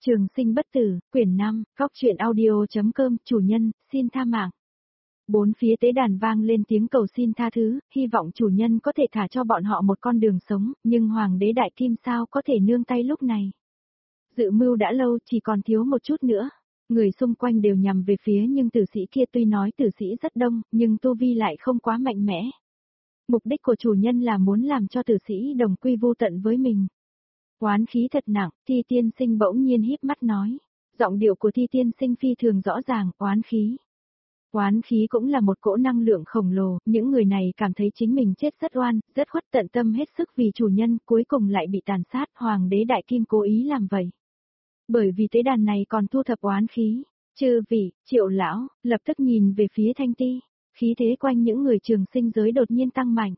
Trường sinh bất tử, quyển 5, góc truyện audio.com, chủ nhân, xin tha mạng. Bốn phía tế đàn vang lên tiếng cầu xin tha thứ, hy vọng chủ nhân có thể thả cho bọn họ một con đường sống, nhưng Hoàng đế Đại Kim sao có thể nương tay lúc này. Dự mưu đã lâu chỉ còn thiếu một chút nữa. Người xung quanh đều nhằm về phía nhưng tử sĩ kia tuy nói tử sĩ rất đông, nhưng tu vi lại không quá mạnh mẽ. Mục đích của chủ nhân là muốn làm cho tử sĩ đồng quy vu tận với mình. Oán khí thật nặng, Thi tiên sinh bỗng nhiên híp mắt nói. Giọng điệu của Thi tiên sinh phi thường rõ ràng, oán khí. Oán khí cũng là một cỗ năng lượng khổng lồ, những người này cảm thấy chính mình chết rất oan, rất khuất tận tâm hết sức vì chủ nhân, cuối cùng lại bị tàn sát, Hoàng đế Đại Kim cố ý làm vậy. Bởi vì tế đàn này còn thu thập oán khí, chư vị, Triệu lão, lập tức nhìn về phía Thanh Ti, khí thế quanh những người trường sinh giới đột nhiên tăng mạnh.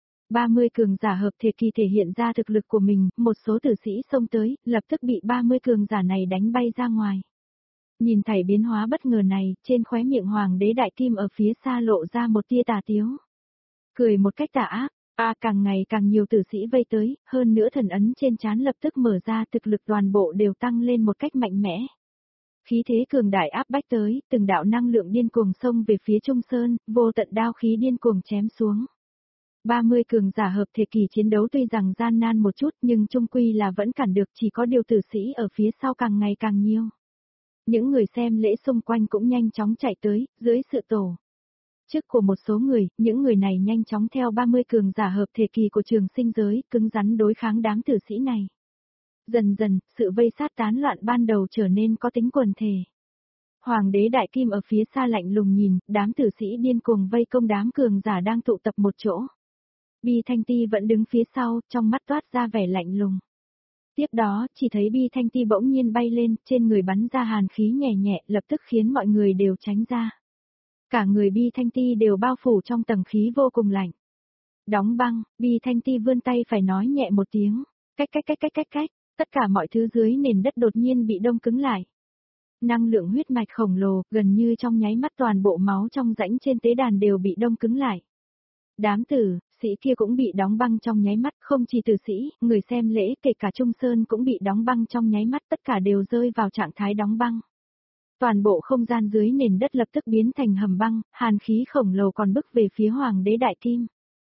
30 cường giả hợp thể kỳ thể hiện ra thực lực của mình, một số tử sĩ xông tới, lập tức bị 30 cường giả này đánh bay ra ngoài. Nhìn thảy biến hóa bất ngờ này, trên khóe miệng Hoàng đế Đại Kim ở phía xa lộ ra một tia tà tiếu. Cười một cách tà ác, càng ngày càng nhiều tử sĩ vây tới, hơn nữa thần ấn trên trán lập tức mở ra, thực lực toàn bộ đều tăng lên một cách mạnh mẽ. Khí thế cường đại áp bách tới, từng đạo năng lượng điên cuồng xông về phía Trung Sơn, vô tận đao khí điên cuồng chém xuống. 30 cường giả hợp thể kỳ chiến đấu tuy rằng gian nan một chút nhưng chung quy là vẫn cản được, chỉ có điều tử sĩ ở phía sau càng ngày càng nhiều. Những người xem lễ xung quanh cũng nhanh chóng chạy tới, dưới sự tổ chức của một số người, những người này nhanh chóng theo 30 cường giả hợp thể kỳ của trường sinh giới, cứng rắn đối kháng đám tử sĩ này. Dần dần, sự vây sát tán loạn ban đầu trở nên có tính quần thể. Hoàng đế Đại Kim ở phía xa lạnh lùng nhìn, đám tử sĩ điên cuồng vây công đám cường giả đang tụ tập một chỗ. Bi Thanh Ti vẫn đứng phía sau, trong mắt toát ra vẻ lạnh lùng. Tiếp đó, chỉ thấy Bi Thanh Ti bỗng nhiên bay lên, trên người bắn ra hàn khí nhẹ nhẹ, lập tức khiến mọi người đều tránh ra. Cả người Bi Thanh Ti đều bao phủ trong tầng khí vô cùng lạnh. Đóng băng, Bi Thanh Ti vươn tay phải nói nhẹ một tiếng, cách, tất cả mọi thứ dưới nền đất đột nhiên bị đông cứng lại. Năng lượng huyết mạch khổng lồ, gần như trong nháy mắt toàn bộ máu trong rãnh trên tế đàn đều bị đông cứng lại. Đám tử sĩ kia cũng bị đóng băng trong nháy mắt, không chỉ tử sĩ, người xem lễ kể cả Trung Sơn cũng bị đóng băng trong nháy mắt, tất cả đều rơi vào trạng thái đóng băng. Toàn bộ không gian dưới nền đất lập tức biến thành hầm băng, hàn khí khổng lồ còn bức về phía Hoàng đế Đại Kim.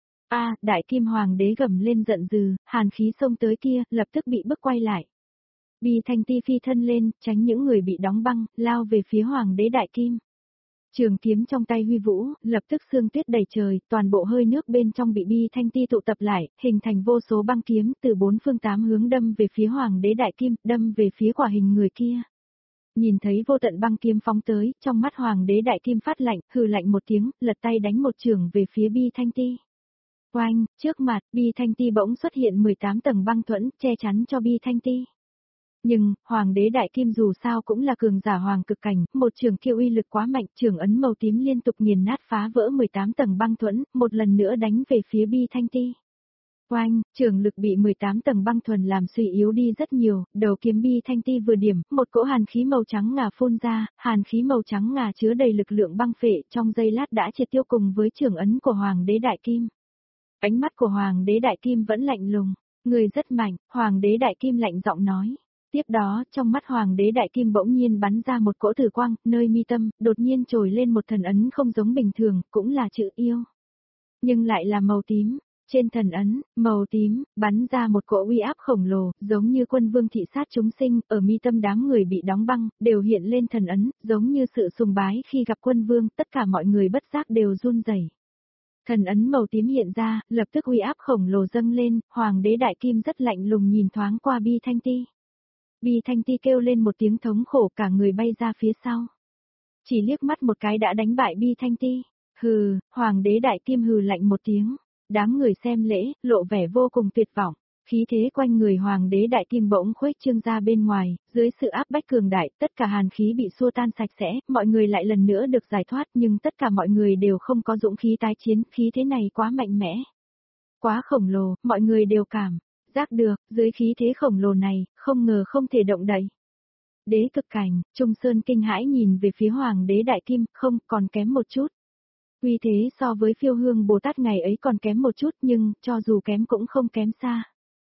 Đại Kim Hoàng đế gầm lên giận dữ, hàn khí xông tới kia, lập tức bị bức quay lại. Bi Thanh Ti phi thân lên, tránh những người bị đóng băng, lao về phía Hoàng đế Đại Kim. Trường kiếm trong tay huy vũ, lập tức sương tuyết đầy trời, toàn bộ hơi nước bên trong bị Bi Thanh Ti tụ tập lại, hình thành vô số băng kiếm từ bốn phương tám hướng đâm về phía Hoàng đế Đại Kim, đâm về phía quả hình người kia. Nhìn thấy vô tận băng kiếm phóng tới, trong mắt Hoàng đế Đại Kim phát lạnh, hừ lạnh một tiếng, lật tay đánh một chưởng về phía Bi Thanh Ti. Oanh, trước mặt, Bi Thanh Ti bỗng xuất hiện 18 tầng băng thuẫn, che chắn cho Bi Thanh Ti. Nhưng, Hoàng đế Đại Kim dù sao cũng là cường giả hoàng cực cảnh, một trường kia uy lực quá mạnh, trường ấn màu tím liên tục nghiền nát phá vỡ 18 tầng băng thuẫn, một lần nữa đánh về phía Bi Thanh Ti. Oanh, trường lực bị 18 tầng băng thuần làm suy yếu đi rất nhiều, đầu kiếm Bi Thanh Ti vừa điểm, một cỗ hàn khí màu trắng ngà phun ra, hàn khí màu trắng ngà chứa đầy lực lượng băng phệ, trong giây lát đã triệt tiêu cùng với trường ấn của Hoàng đế Đại Kim. Ánh mắt của Hoàng đế Đại Kim vẫn lạnh lùng, người rất mạnh, Hoàng đế Đại Kim lạnh giọng nói. Tiếp đó, trong mắt Hoàng đế Đại Kim bỗng nhiên bắn ra một cỗ tử quang, nơi mi tâm, đột nhiên trồi lên một thần ấn không giống bình thường, cũng là chữ yêu. Nhưng lại là màu tím, trên thần ấn, màu tím, bắn ra một cỗ uy áp khổng lồ, giống như quân vương thị sát chúng sinh, ở mi tâm đám người bị đóng băng, đều hiện lên thần ấn, giống như sự sùng bái khi gặp quân vương, tất cả mọi người bất giác đều run rẩy. Thần ấn màu tím hiện ra, lập tức uy áp khổng lồ dâng lên, Hoàng đế Đại Kim rất lạnh lùng nhìn thoáng qua Bi Thanh Ti. Bi Thanh Ti kêu lên một tiếng thống khổ, cả người bay ra phía sau. Chỉ liếc mắt một cái đã đánh bại Bi Thanh Ti. Hừ, Hoàng đế Đại Kim hừ lạnh một tiếng. Đám người xem lễ, lộ vẻ vô cùng tuyệt vọng. Khí thế quanh người Hoàng đế Đại Kim bỗng khuếch trương ra bên ngoài, dưới sự áp bách cường đại, tất cả hàn khí bị xua tan sạch sẽ, mọi người lại lần nữa được giải thoát, nhưng tất cả mọi người đều không có dũng khí tái chiến, khí thế này quá mạnh mẽ. Quá khổng lồ, mọi người đều cảm giác được, dưới khí thế khổng lồ này, không ngờ không thể động đậy. Đế cực cảnh, Trung Sơn kinh hãi nhìn về phía Hoàng đế Đại Kim, không, còn kém một chút. Uy thế so với Phiêu Hương Bồ Tát ngày ấy còn kém một chút nhưng, cho dù kém cũng không kém xa.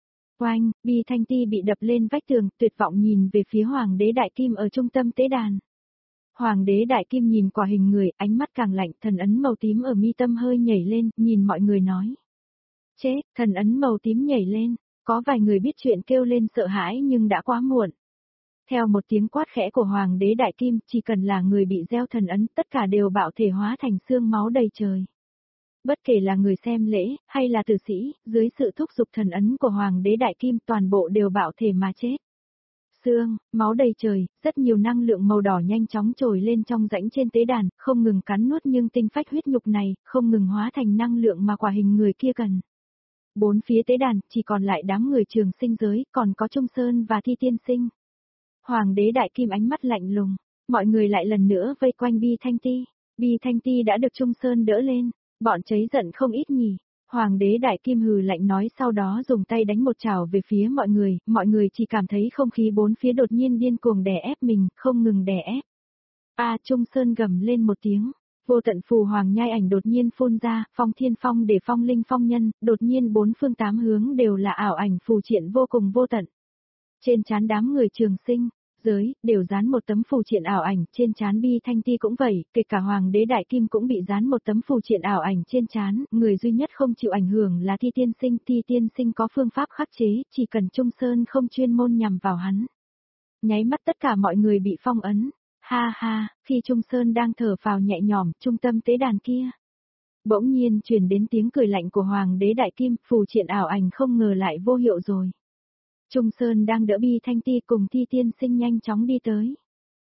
Oanh, Bi Thanh Ti bị đập lên vách tường, tuyệt vọng nhìn về phía Hoàng đế Đại Kim ở trung tâm tế đàn. Hoàng đế Đại Kim nhìn quả hình người, ánh mắt càng lạnh, thần ấn màu tím ở mi tâm hơi nhảy lên, nhìn mọi người nói. Chết, thần ấn màu tím nhảy lên, có vài người biết chuyện kêu lên sợ hãi nhưng đã quá muộn. Theo một tiếng quát khẽ của Hoàng đế Đại Kim, chỉ cần là người bị gieo thần ấn, tất cả đều bạo thể hóa thành xương máu đầy trời. Bất kể là người xem lễ, hay là tử sĩ, dưới sự thúc giục thần ấn của Hoàng đế Đại Kim toàn bộ đều bạo thể mà chết. Xương, máu đầy trời, rất nhiều năng lượng màu đỏ nhanh chóng trồi lên trong rãnh trên tế đàn, không ngừng cắn nuốt nhưng tinh phách huyết nhục này, không ngừng hóa thành năng lượng mà quả hình người kia cần. Bốn phía tế đàn, chỉ còn lại đám người Trường Sinh giới, còn có Trung Sơn và Thi Tiên Sinh. Hoàng đế Đại Kim ánh mắt lạnh lùng, mọi người lại lần nữa vây quanh Bi Thanh Ti. Bi Thanh Ti đã được Trung Sơn đỡ lên, bọn cháy giận không ít nhỉ. Hoàng đế Đại Kim hừ lạnh nói, sau đó dùng tay đánh một chảo về phía mọi người chỉ cảm thấy không khí bốn phía đột nhiên điên cuồng đè ép mình, không ngừng đè ép. Trung Sơn gầm lên một tiếng, vô tận phù hoàng nhai ảnh đột nhiên phun ra, phong thiên phong để phong linh phong nhân, đột nhiên bốn phương tám hướng đều là ảo ảnh phù triện vô cùng vô tận. Trên trán đám người Trường Sinh giới, đều dán một tấm phù triện ảo ảnh, trên trán Bi Thanh Ti cũng vậy, kể cả Hoàng đế Đại Kim cũng bị dán một tấm phù triện ảo ảnh trên trán, người duy nhất không chịu ảnh hưởng là Thi Tiên Sinh có phương pháp khắc chế, chỉ cần Trung Sơn không chuyên môn nhằm vào hắn. Nháy mắt tất cả mọi người bị phong ấn, ha ha, khi Trung Sơn đang thở phào nhẹ nhõm, trung tâm tế đàn kia. Bỗng nhiên truyền đến tiếng cười lạnh của Hoàng đế Đại Kim, phù triện ảo ảnh không ngờ lại vô hiệu rồi. Trung Sơn đang đỡ Bi Thanh Ti cùng Thi Tiên Sinh nhanh chóng đi tới.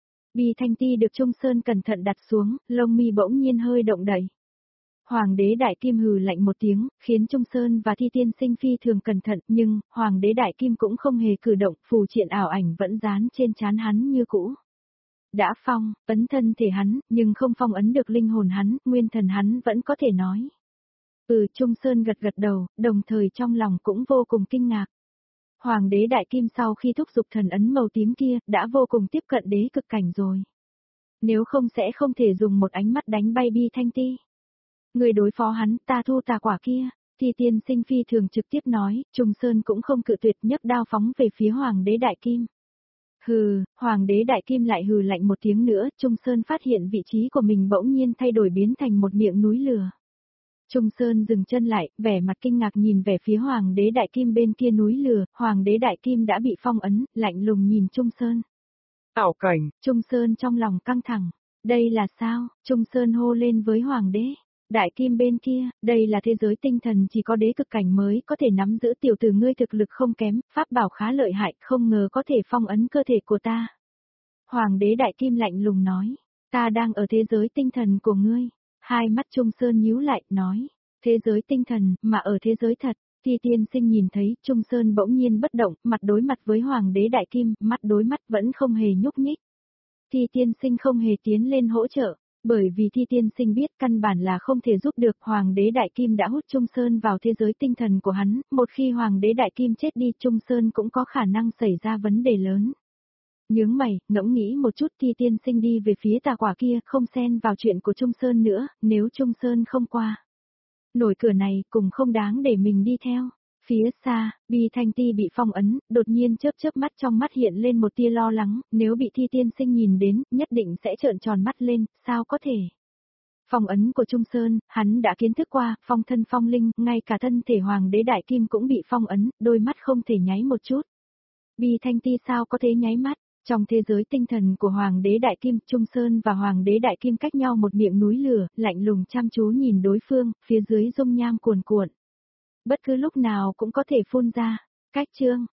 Bi Thanh Ti được Trung Sơn cẩn thận đặt xuống, lông mi bỗng nhiên hơi động đậy. Hoàng đế Đại Kim hừ lạnh một tiếng, khiến Trung Sơn và Thi Tiên Sinh phi thường cẩn thận, nhưng Hoàng đế Đại Kim cũng không hề cử động, phù triện ảo ảnh vẫn dán trên trán hắn như cũ. Đã phong, ấn thân thể hắn, nhưng không phong ấn được linh hồn hắn, nguyên thần hắn vẫn có thể nói. Trung Sơn gật gật đầu, đồng thời trong lòng cũng vô cùng kinh ngạc. Hoàng đế Đại Kim sau khi thúc giục thần ấn màu tím kia, đã vô cùng tiếp cận đế cực cảnh rồi. Nếu không sẽ không thể dùng một ánh mắt đánh bay Bi Thanh Ti. Người đối phó hắn, ta thu tà quả kia. Thi Tiên Sinh phi thường trực tiếp nói, Trung Sơn cũng không cự tuyệt, nhấc đao phóng về phía Hoàng đế Đại Kim. Hừ, Hoàng đế Đại Kim lại hừ lạnh một tiếng nữa, Trung Sơn phát hiện vị trí của mình bỗng nhiên thay đổi biến thành một miệng núi lửa. Trung Sơn dừng chân lại, vẻ mặt kinh ngạc nhìn về phía Hoàng đế Đại Kim bên kia núi lửa, Hoàng đế Đại Kim đã bị phong ấn, lạnh lùng nhìn Trung Sơn. Ảo cảnh, Trung Sơn trong lòng căng thẳng, đây là sao? Trung Sơn hô lên với Hoàng đế Đại Kim bên kia, đây là thế giới tinh thần chỉ có đế cực cảnh mới có thể nắm giữ, tiểu tử ngươi thực lực không kém, pháp bảo khá lợi hại, không ngờ có thể phong ấn cơ thể của ta. Hoàng đế Đại Kim lạnh lùng nói, ta đang ở thế giới tinh thần của ngươi. Hai mắt Trung Sơn nhíu lại, nói, thế giới tinh thần, mà ở thế giới thật. Thi Tiên Sinh nhìn thấy, Trung Sơn bỗng nhiên bất động, mặt đối mặt với Hoàng đế Đại Kim, mắt đối mắt vẫn không hề nhúc nhích. Thi Tiên Sinh không hề tiến lên hỗ trợ, bởi vì Thi Tiên Sinh biết căn bản là không thể giúp được. Hoàng đế Đại Kim đã hút Trung Sơn vào thế giới tinh thần của hắn, một khi Hoàng đế Đại Kim chết đi, Trung Sơn cũng có khả năng xảy ra vấn đề lớn. Nhướng mày, ngẫm nghĩ một chút, Thi Tiên Sinh đi về phía tà quả kia, không xen vào chuyện của Trung Sơn nữa, nếu Trung Sơn không qua nổi cửa này, cũng không đáng để mình đi theo. Phía xa, Bi Thanh Ti bị phong ấn, đột nhiên chớp mắt, trong mắt hiện lên một tia lo lắng, nếu bị Thi Tiên Sinh nhìn đến, nhất định sẽ trợn tròn mắt lên, sao có thể. Phong ấn của Trung Sơn, hắn đã kiến thức qua, phong thân phong linh, ngay cả thân thể Hoàng đế Đại Kim cũng bị phong ấn, đôi mắt không thể nháy một chút. Bi Thanh Ti sao có thể nháy mắt? Trong thế giới tinh thần của Hoàng đế Đại Kim, Trung Sơn và Hoàng đế Đại Kim cách nhau một miệng núi lửa, lạnh lùng chăm chú nhìn đối phương, phía dưới dung nham cuồn cuộn. Bất cứ lúc nào cũng có thể phun ra. Cách chương